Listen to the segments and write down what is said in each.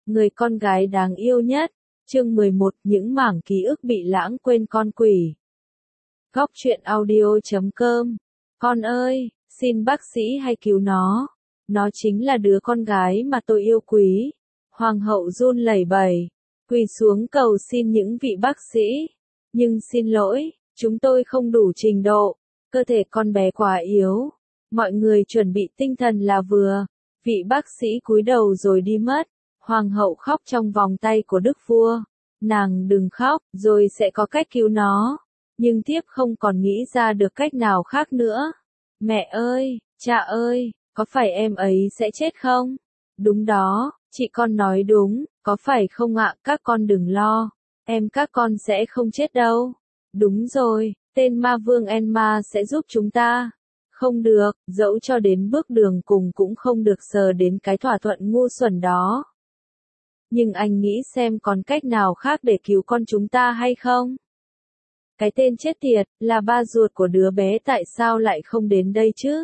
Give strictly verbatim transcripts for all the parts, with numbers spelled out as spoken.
Người con gái đáng yêu nhất. Chương mười một, những mảng ký ức bị lãng quên con quỷ. Góc truyện audio chấm com. Con ơi, xin bác sĩ hãy cứu nó. Nó chính là đứa con gái mà tôi yêu quý. Hoàng hậu run lẩy bẩy, quỳ xuống cầu xin những vị bác sĩ. Nhưng xin lỗi, chúng tôi không đủ trình độ. Cơ thể con bé quá yếu. Mọi người chuẩn bị tinh thần là vừa. Vị bác sĩ cúi đầu rồi đi mất. Hoàng hậu khóc trong vòng tay của đức vua. Nàng đừng khóc, rồi sẽ có cách cứu nó. Nhưng tiếp không còn nghĩ ra được cách nào khác nữa. Mẹ ơi, cha ơi, có phải em ấy sẽ chết không? Đúng đó, chị con nói đúng, có phải không ạ? Các con đừng lo, em các con sẽ không chết đâu. Đúng rồi, tên ma vương Enma sẽ giúp chúng ta. Không được, dẫu cho đến bước đường cùng cũng không được sờ đến cái thỏa thuận ngu xuẩn đó. Nhưng anh nghĩ xem còn cách nào khác để cứu con chúng ta hay không? Cái tên chết tiệt, là ba ruột của đứa bé tại sao lại không đến đây chứ?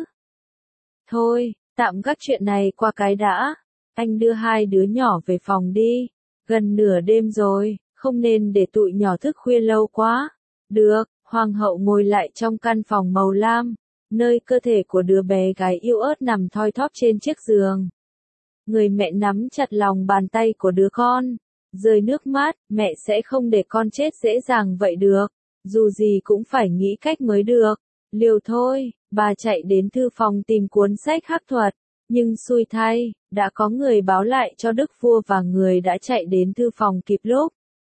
Thôi, tạm gác chuyện này qua cái đã. Anh đưa hai đứa nhỏ về phòng đi. Gần nửa đêm rồi, không nên để tụi nhỏ thức khuya lâu quá. Được, hoàng hậu ngồi lại trong căn phòng màu lam, nơi cơ thể của đứa bé gái yếu ớt nằm thoi thóp trên chiếc giường. Người mẹ nắm chặt lòng bàn tay của đứa con, rơi nước mắt, mẹ sẽ không để con chết dễ dàng vậy được, dù gì cũng phải nghĩ cách mới được. Liều thôi, bà chạy đến thư phòng tìm cuốn sách hắc thuật, nhưng xui thay, đã có người báo lại cho đức vua và người đã chạy đến thư phòng kịp lúc.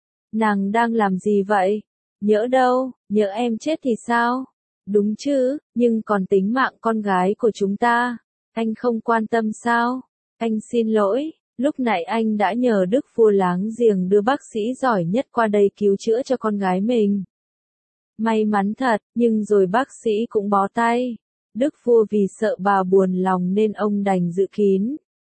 Nàng đang làm gì vậy? Nhỡ đâu, nhỡ em chết thì sao? Đúng chứ, nhưng còn tính mạng con gái của chúng ta, anh không quan tâm sao? Anh xin lỗi, lúc nãy anh đã nhờ đức vua láng giềng đưa bác sĩ giỏi nhất qua đây cứu chữa cho con gái mình. May mắn thật, nhưng rồi bác sĩ cũng bó tay. Đức vua vì sợ bà buồn lòng nên ông đành giữ kín.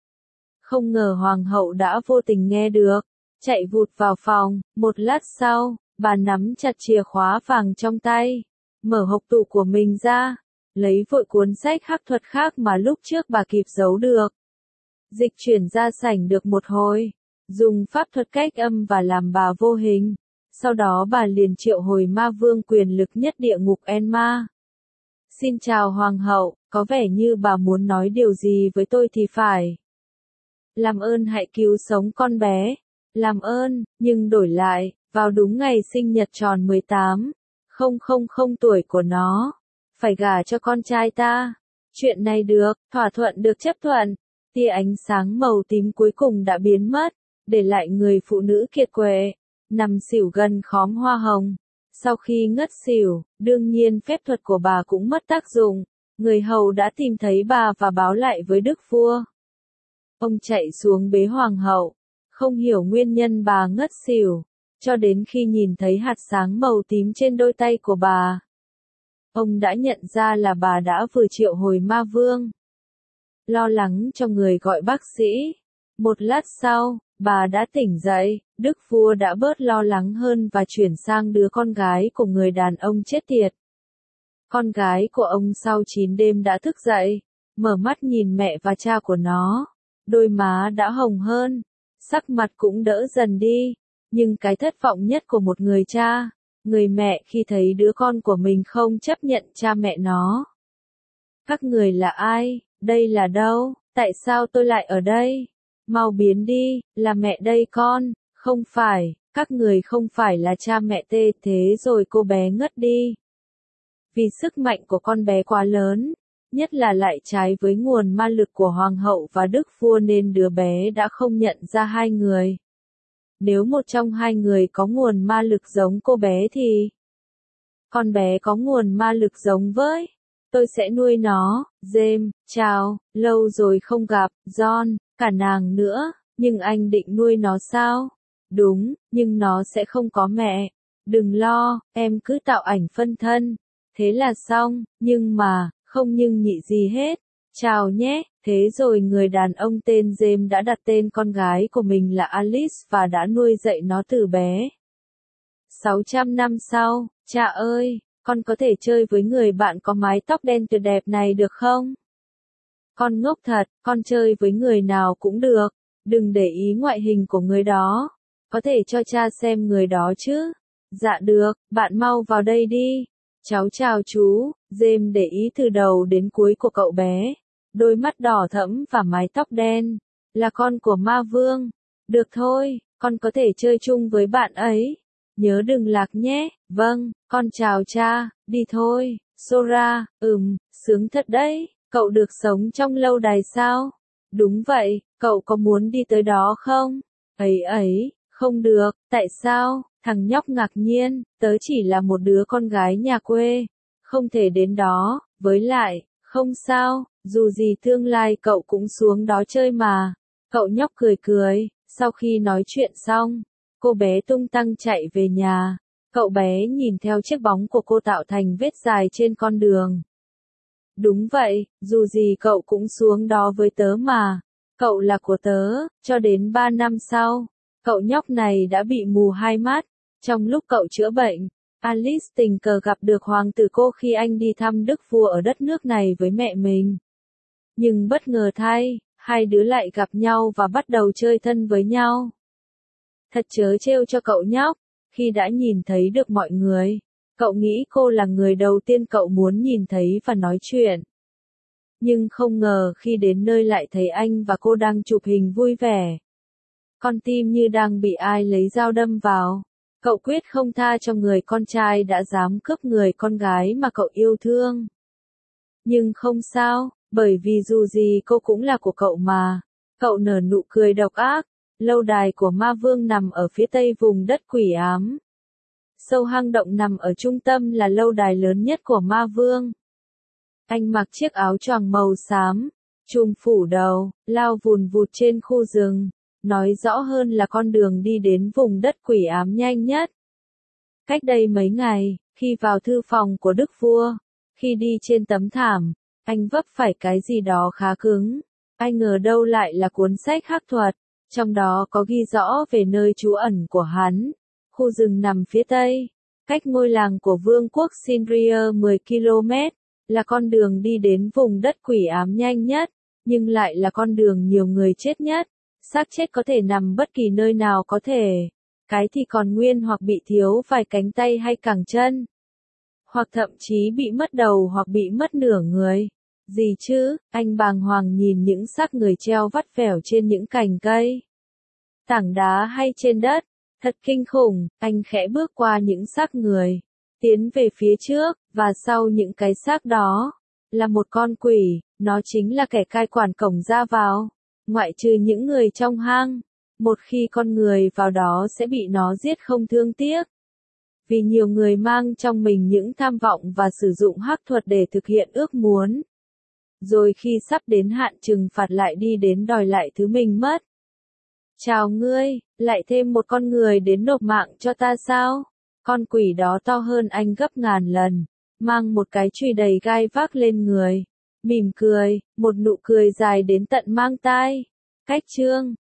Không ngờ hoàng hậu đã vô tình nghe được, chạy vụt vào phòng. Một lát sau, bà nắm chặt chìa khóa vàng trong tay, mở hộc tủ của mình ra, lấy vội cuốn sách hắc thuật khác mà lúc trước bà kịp giấu được. Dịch chuyển ra sảnh được một hồi, dùng pháp thuật cách âm và làm bà vô hình. Sau đó bà liền triệu hồi ma vương quyền lực nhất địa ngục Enma. Xin chào hoàng hậu, có vẻ như bà muốn nói điều gì với tôi thì phải. Làm ơn hãy cứu sống con bé. Làm ơn, nhưng đổi lại, vào đúng ngày sinh nhật tròn mười tám, không không không tuổi của nó, phải gả cho con trai ta. Chuyện này được, thỏa thuận được chấp thuận. Tia ánh sáng màu tím cuối cùng đã biến mất, để lại người phụ nữ kiệt quệ, nằm xỉu gần khóm hoa hồng. Sau khi ngất xỉu, đương nhiên phép thuật của bà cũng mất tác dụng. Người hầu đã tìm thấy bà và báo lại với đức vua. Ông chạy xuống bế hoàng hậu, không hiểu nguyên nhân bà ngất xỉu, cho đến khi nhìn thấy hạt sáng màu tím trên đôi tay của bà. Ông đã nhận ra là bà đã vừa triệu hồi ma vương. Lo lắng cho người gọi bác sĩ. Một lát sau, bà đã tỉnh dậy, đức vua đã bớt lo lắng hơn và chuyển sang đứa con gái của người đàn ông chết tiệt. Con gái của ông sau chín đêm đã thức dậy, mở mắt nhìn mẹ và cha của nó. Đôi má đã hồng hơn, sắc mặt cũng đỡ dần đi, nhưng cái thất vọng nhất của một người cha, người mẹ khi thấy đứa con của mình không chấp nhận cha mẹ nó. Các người là ai? Đây là đâu? Tại sao tôi lại ở đây? Mau biến đi, là mẹ đây con, không phải, các người không phải là cha mẹ tê. Thế rồi cô bé ngất đi. Vì sức mạnh của con bé quá lớn, nhất là lại trái với nguồn ma lực của hoàng hậu và đức vua nên đứa bé đã không nhận ra hai người. Nếu một trong hai người có nguồn ma lực giống cô bé thì con bé có nguồn ma lực giống với tôi sẽ nuôi nó. James, chào, lâu rồi không gặp. John, cả nàng nữa, nhưng anh định nuôi nó sao? Đúng, nhưng nó sẽ không có mẹ. Đừng lo, em cứ tạo ảnh phân thân. Thế là xong, nhưng mà, không nhưng nhị gì hết. Chào nhé, thế rồi người đàn ông tên James đã đặt tên con gái của mình là Alice và đã nuôi dạy nó từ bé. sáu trăm năm sau, cha ơi, con có thể chơi với người bạn có mái tóc đen tuyệt đẹp này được không? Con ngốc thật, con chơi với người nào cũng được, Đừng để ý ngoại hình của người đó. Có thể cho cha xem người đó chứ? Dạ được, bạn mau vào đây đi. Cháu chào chú. James để ý từ đầu đến cuối của cậu bé. Đôi mắt đỏ thẫm và mái tóc đen. Là con của ma vương. Được thôi, con có thể chơi chung với bạn ấy. Nhớ đừng lạc nhé. Vâng, con chào cha, đi thôi. Sora, ừm, sướng thật đấy. Cậu được sống trong lâu đài sao? Đúng vậy, cậu có muốn đi tới đó không? Ấy ấy, không được, tại sao? Thằng nhóc ngạc nhiên, tớ chỉ là một đứa con gái nhà quê. Không thể đến đó, với lại, không sao, dù gì tương lai cậu cũng xuống đó chơi mà. Cậu nhóc cười cười, sau khi nói chuyện xong, cô bé tung tăng chạy về nhà. Cậu bé nhìn theo chiếc bóng của cô tạo thành vết dài trên con đường. Đúng vậy, dù gì cậu cũng xuống đó với tớ mà. Cậu là của tớ, cho đến ba năm sau, cậu nhóc này đã bị mù hai mắt. Trong lúc cậu chữa bệnh, Alice tình cờ gặp được hoàng tử cô khi anh đi thăm đức vua ở đất nước này với mẹ mình. Nhưng bất ngờ thay, hai đứa lại gặp nhau và bắt đầu chơi thân với nhau. Thật trớ trêu cho cậu nhóc, khi đã nhìn thấy được mọi người. Cậu nghĩ cô là người đầu tiên cậu muốn nhìn thấy và nói chuyện. Nhưng không ngờ khi đến nơi lại thấy anh và cô đang chụp hình vui vẻ. Con tim như đang bị ai lấy dao đâm vào. Cậu quyết không tha cho người con trai đã dám cướp người con gái mà cậu yêu thương. Nhưng không sao, bởi vì dù gì cô cũng là của cậu mà. Cậu nở nụ cười độc ác. Lâu đài của ma vương nằm ở phía tây vùng đất quỷ ám. Sâu hang động nằm ở trung tâm là lâu đài lớn nhất của ma vương. Anh mặc chiếc áo choàng màu xám, trùm phủ đầu, lao vùn vụt trên khu rừng. Nói rõ hơn là con đường đi đến vùng đất quỷ ám nhanh nhất. Cách đây mấy ngày, khi vào thư phòng của đức vua, khi đi trên tấm thảm, anh vấp phải cái gì đó khá cứng. Anh ngờ đâu lại là cuốn sách hắc thuật, trong đó có ghi rõ về nơi trú ẩn của hắn. Khu rừng nằm phía tây, cách ngôi làng của vương quốc Sindria mười ki lô mét, là con đường đi đến vùng đất quỷ ám nhanh nhất, nhưng lại là con đường nhiều người chết nhất. Xác chết có thể nằm bất kỳ nơi nào có thể. Cái thì còn nguyên hoặc bị thiếu vài cánh tay hay cẳng chân. Hoặc thậm chí bị mất đầu hoặc bị mất nửa người. Gì chứ, anh bàng hoàng nhìn những xác người treo vắt vẻo trên những cành cây, tảng đá hay trên đất. Thật kinh khủng, anh khẽ bước qua những xác người, tiến về phía trước, và sau những cái xác đó, là một con quỷ, nó chính là kẻ cai quản cổng ra vào. Ngoại trừ những người trong hang, một khi con người vào đó sẽ bị nó giết không thương tiếc. Vì nhiều người mang trong mình những tham vọng và sử dụng hắc thuật để thực hiện ước muốn. Rồi khi sắp đến hạn trừng phạt lại đi đến đòi lại thứ mình mất. Chào ngươi, lại thêm một con người đến nộp mạng cho ta sao? Con quỷ đó to hơn anh gấp ngàn lần, mang một cái chùy đầy gai vác lên người. Mỉm cười, một nụ cười dài đến tận mang tai. Cách chương